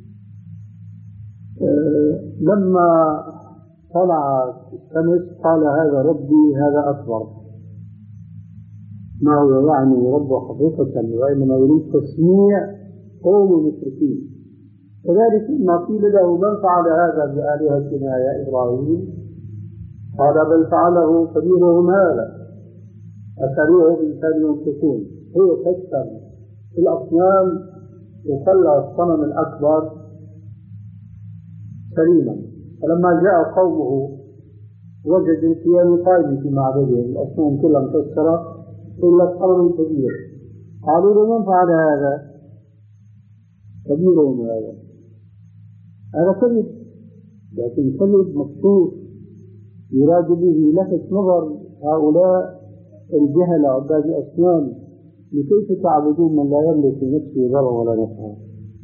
S5: أه لما طلع الشمس قال هذا ربي هذا أكبر، ما هو يعني رب حقيقة، وإنما يريد تسميع قوم المشركين. كذلك ما قيل له من فعل هذا بآلهتنا يا إبراهيم قال بل فعله كبيرهم هذا أسألوه بإنسان ينطقون. هو كسر الأصنام وخلى الصنم الأكبر سليما، فلما جاء قومه وجدوا قيام قائم في معبدهم، الأصنام كلها مكسرة إلا الصنم الكبير. قالوا له من فعل هذا؟ كبيرهم هذا. هذا كذب، لكن كذب مكشوف يراد به لفت نظر هؤلاء الجهل عباد الأصنام لكيف تعبدون من لا يملك لنفسه ضرا ولا نفعا.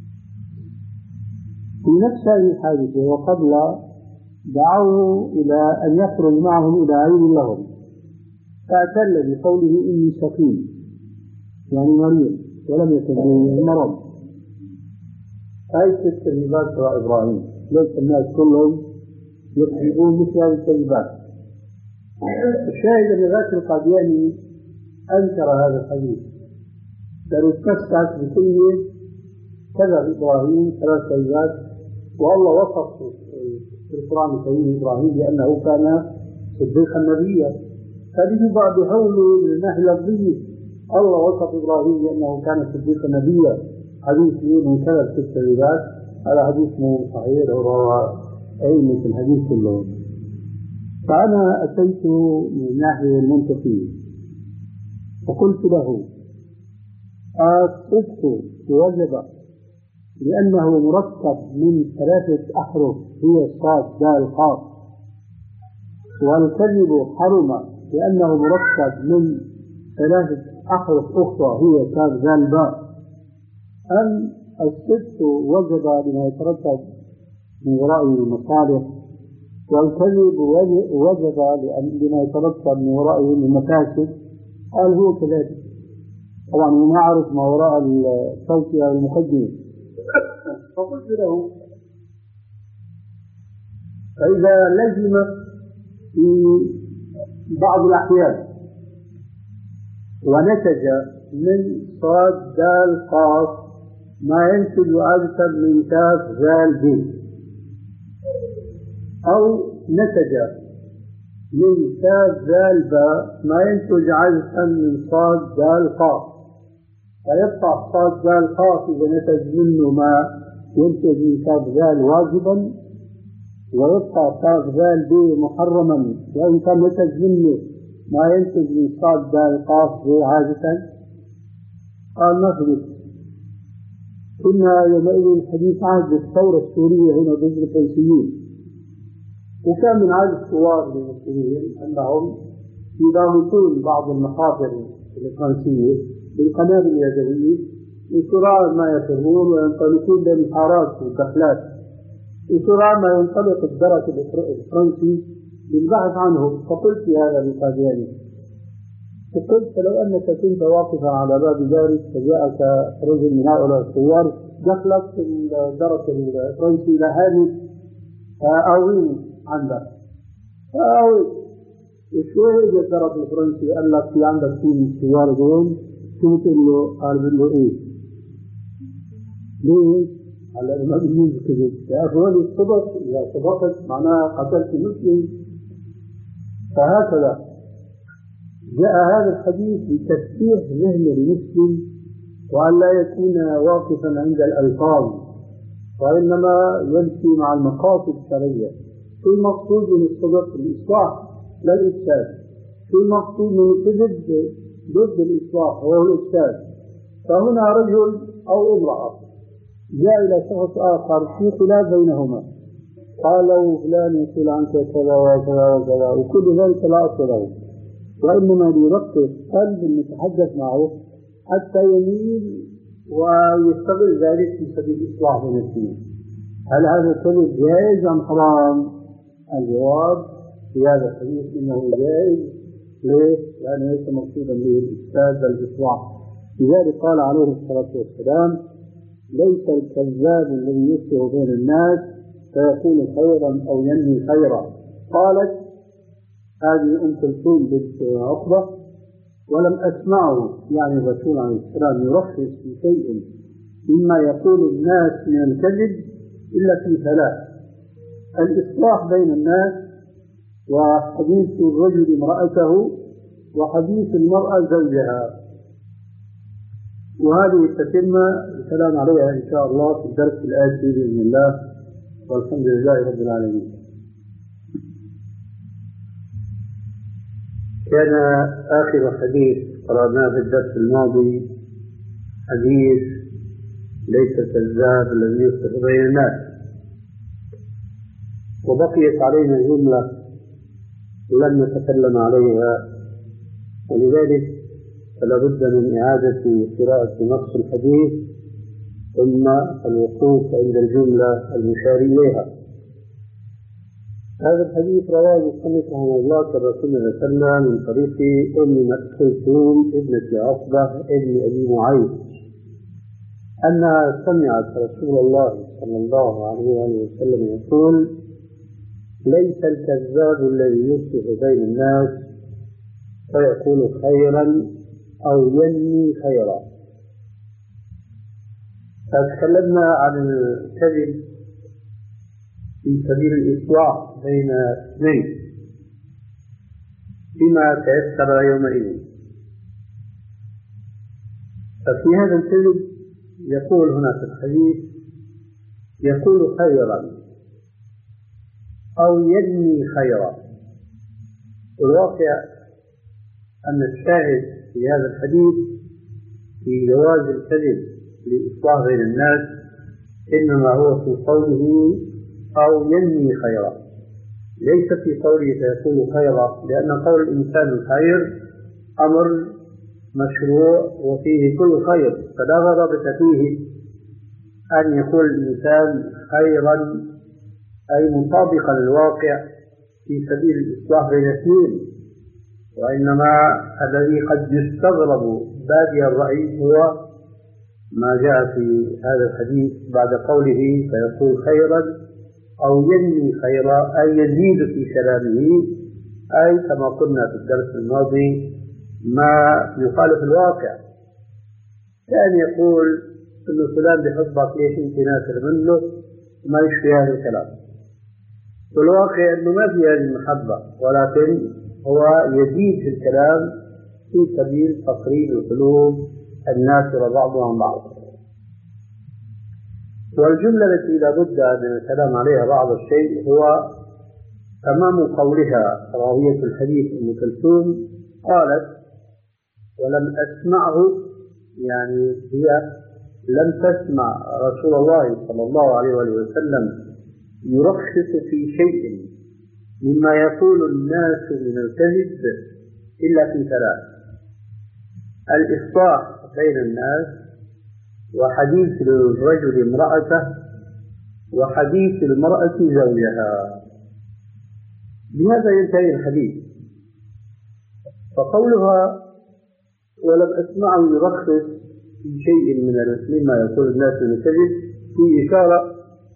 S5: في نفس هذه الحادثة وقبل دعوه إلى أن يخرج معهم إلى عين لهم، فاعتل بقوله إني سقيم يعني مريض ولم يكن به مرض. هذه الكذبات ترى إبراهيم، ليس الناس كلهم يكذبون مثل هذه الكذبات. الشاهد أن ذاك القادياني أنكر هذا الحديث، لأنه تمسك بكلمة كذب إبراهيم ثلاث كذبات، والله وصف في القرآن الكريم إبراهيم بأنه كان صديقا نبيا. هذه بعض حوله من الناحية اللفظية، الله وصف إبراهيم بأنه كان صديقا نبيا. حديث من كذب في الكذبات هذا حديث مو صحيح وروى أئمة الحديث كلهم. فأنا أتيت من الناحية المنطقية وقلت له الصدق وجب لأنه مركب من ثلاثة أحرف هي الصاد دال قاف، والكذب حرم لأنه مركب من ثلاثة أحرف أخرى هي كاف دال باء. أم الصدق وجب لما يترتب من ورائه المصالح، والكذب وجب لما يترتب من ورائه المفاسد. قال هو كذلك. طبعا ما أعرف ما وراء الصوت أو المقدمة. فقلت له فإذا لزم في بعض الأحيان ونتج من صاد دال قاف ما ينتج عادة من كاف زال ب، أو نتج من كاف زال باء ما ينتج عادة من صاد دال قاف، فيبقى صاد دال قاف إذا نتج منه ما ينتج من كاف زال واجبا، ويبقى كاف زال ب محرما وإن كان نتج منه ما ينتج من صاد دال قاف ب عادة. قال نفذ. كنا يومئذ الحديث عهد الثورة السورية هنا ضد الفرنسيين، وكان من عادة الثوار المسلمين أنهم يضاهون بعض المخاطر الفرنسية بالقنابل اليدوية وسرعان ما يفرون وينطلقون بين الحارات والكفلات، وسرعان ما ينطلق الدرك الفرنسي للبحث عنه. فقلت هذا للقادياني، فقلت لو أنك كنت واقفا على باب دارك فجاءك رجل من هؤلاء الثوار دخلت الدرك الفرنسي إلى هذه فأويني عندك فأوي وشوي إجا الدرك الفرنسي قال لك في عندك كل الثوار دون، كنت تقول له قال له إيه ليه؟ على الإمام يجوز كذب يا أخواني الصدق، إذا صدقت معناها قتلت مسلم. فهكذا جاء هذا الحديث لتفتيح ذهن المسلم وأن لا يكون واقفا عند الألفاظ، وإنما يمشي مع المقاصد الشرعية. كل مقصود من الصدق الإصلاح لا الإفساد، كل مقصود من الكذب ضد الإصلاح وهو الإفساد. فهنا رجل أو امرأة جاء إلى شخص آخر في خلاف بينهما، قالوا فلان يقول عنك كذا وكذا وكذا وكل ذلك لا أصل له، وإنما ليرقق قلب المتحدث معه حتى يميل ويستغل ذلك في سبيل إصلاح نفسه. هل هذا الكذب جائز أم حرام؟ الجواب في هذا الحديث إنه جائز. ليه؟ لأنه ليس مقصودا به الإفساد بل الإصلاح. لذلك قال عليه الصلاة والسلام: ليس الكذاب الذي يصلح بين الناس فيكون خيرا أو ينهي خيرا. قالت هذه أم كلثوم بنت عقبة: ولم أسمعه يعني الرسول عليه السلام يرخص في شيء مما يقول الناس من الكذب إلا في ثلاث: الإصلاح بين الناس، وحديث الرجل امرأته، وحديث المرأة زوجها. وهذه تتم الكلام عليها إن شاء الله في الدرس الآتي بإذن الله، والحمد لله رب العالمين.
S3: كان آخر حديث قرأناه في الدرس الماضي حديث ليس الكذاب الذي يصلح بين الناس، وبقيت علينا جملة لم نتكلم عليها، ولذلك فلا بد من إعادة قراءة نص الحديث ثم الوقوف عند الجملة المشار إليها. هذا الحديث رواه المصنف رحمه الله عن رسول الله صلى الله عليه وسلم من طريق أم كلثوم ابنة عقبة ابن أبي معيط أنها سمعت رسول الله صلى الله عليه وسلم يقول: ليس الكذاب الذي يصلح بين الناس فيقول خيرا أو ينمي خيرا. فتكلمنا عن الكذب في سبيل الإصلاح بين اثنين بما تيسر يومئذ. ففي هذا الكذب يقول هنا في الحديث يقول خيرا أو ينمي خيرا. والواقع أن الشاهد في هذا الحديث في جواز الكذب لإصلاح بين الناس إنما هو في قوله أو ينمي خيرا، ليس في قوله فيكون خيرا، لأن قول الإنسان الخير أمر مشروع وفيه كل خير، فلا غرابة فيه أن يكون الإنسان خيرا أي مطابقا للواقع في سبيل الإصلاح بين اثنين. وإنما الذي قد يستغرب بادئ الرأي هو ما جاء في هذا الحديث بعد قوله فيقول خيرا أو ينمي خيرا، أي يزيد في كلامه، أي كما قلنا في الدرس الماضي ما يخالف الواقع. كان يقول إنه فلان بحبك ليش أنت ناكر منه، ما يشفي هذا الكلام. والواقع أنه ما في هذه المحبة، ولكن هو يزيد في الكلام في سبيل تقريب القلوب الناصرة بعضها عن بعض. والجملة التي لا بد من الكلام عليها بعض الشيء هو تمام قولها راوية الحديث أم كلثوم قالت: ولم أسمعه، يعني هي لم تسمع رسول الله صلى الله عليه وسلم يرخص في شيء مما يقول الناس من الكذب إلا في ثلاث: الإصلاح بين الناس، وحديث الرجل امرأته، وحديث المرأة زوجها. بهذا ينتهي الحديث. فقولها ولم أسمعه يرخص في شيء من مما يقول الناس من الكذب في إشارة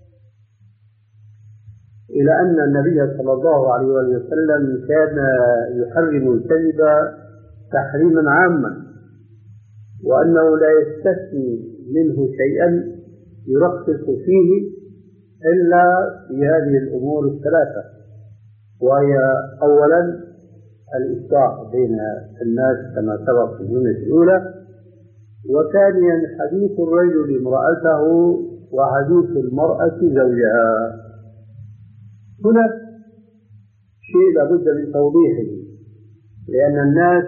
S3: إلى أن النبي صلى الله عليه وسلم كان يحرم الكذب تحريما عاما، وأنه لا يستثني منه شيئا يرخص فيه إلا في هذه الأمور الثلاثة، وهي أولا الإصلاح بين الناس كما سبق في الجملة الأولى، وثانيا حديث الرجل امرأته، وحديث المرأة زوجها. هنا شيء لابد من توضيحه، لأن الناس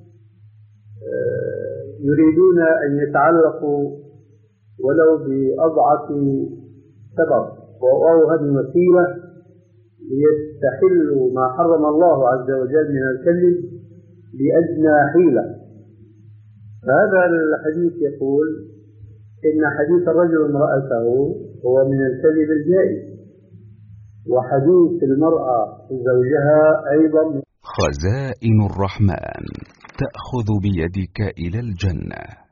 S3: يريدون أن يتعلقوا ولو بأضعف سبب وأوهن وسيلة ليستحلوا ما حرم الله عز وجل من الكذب بأدنى حيلة. فهذا الحديث يقول إن حديث الرجل امرأته
S5: هو من الكذب الجائز. وحديث المرأة زوجها أيضا.
S6: خزائن الرحمن تأخذ بيدك إلى الجنة.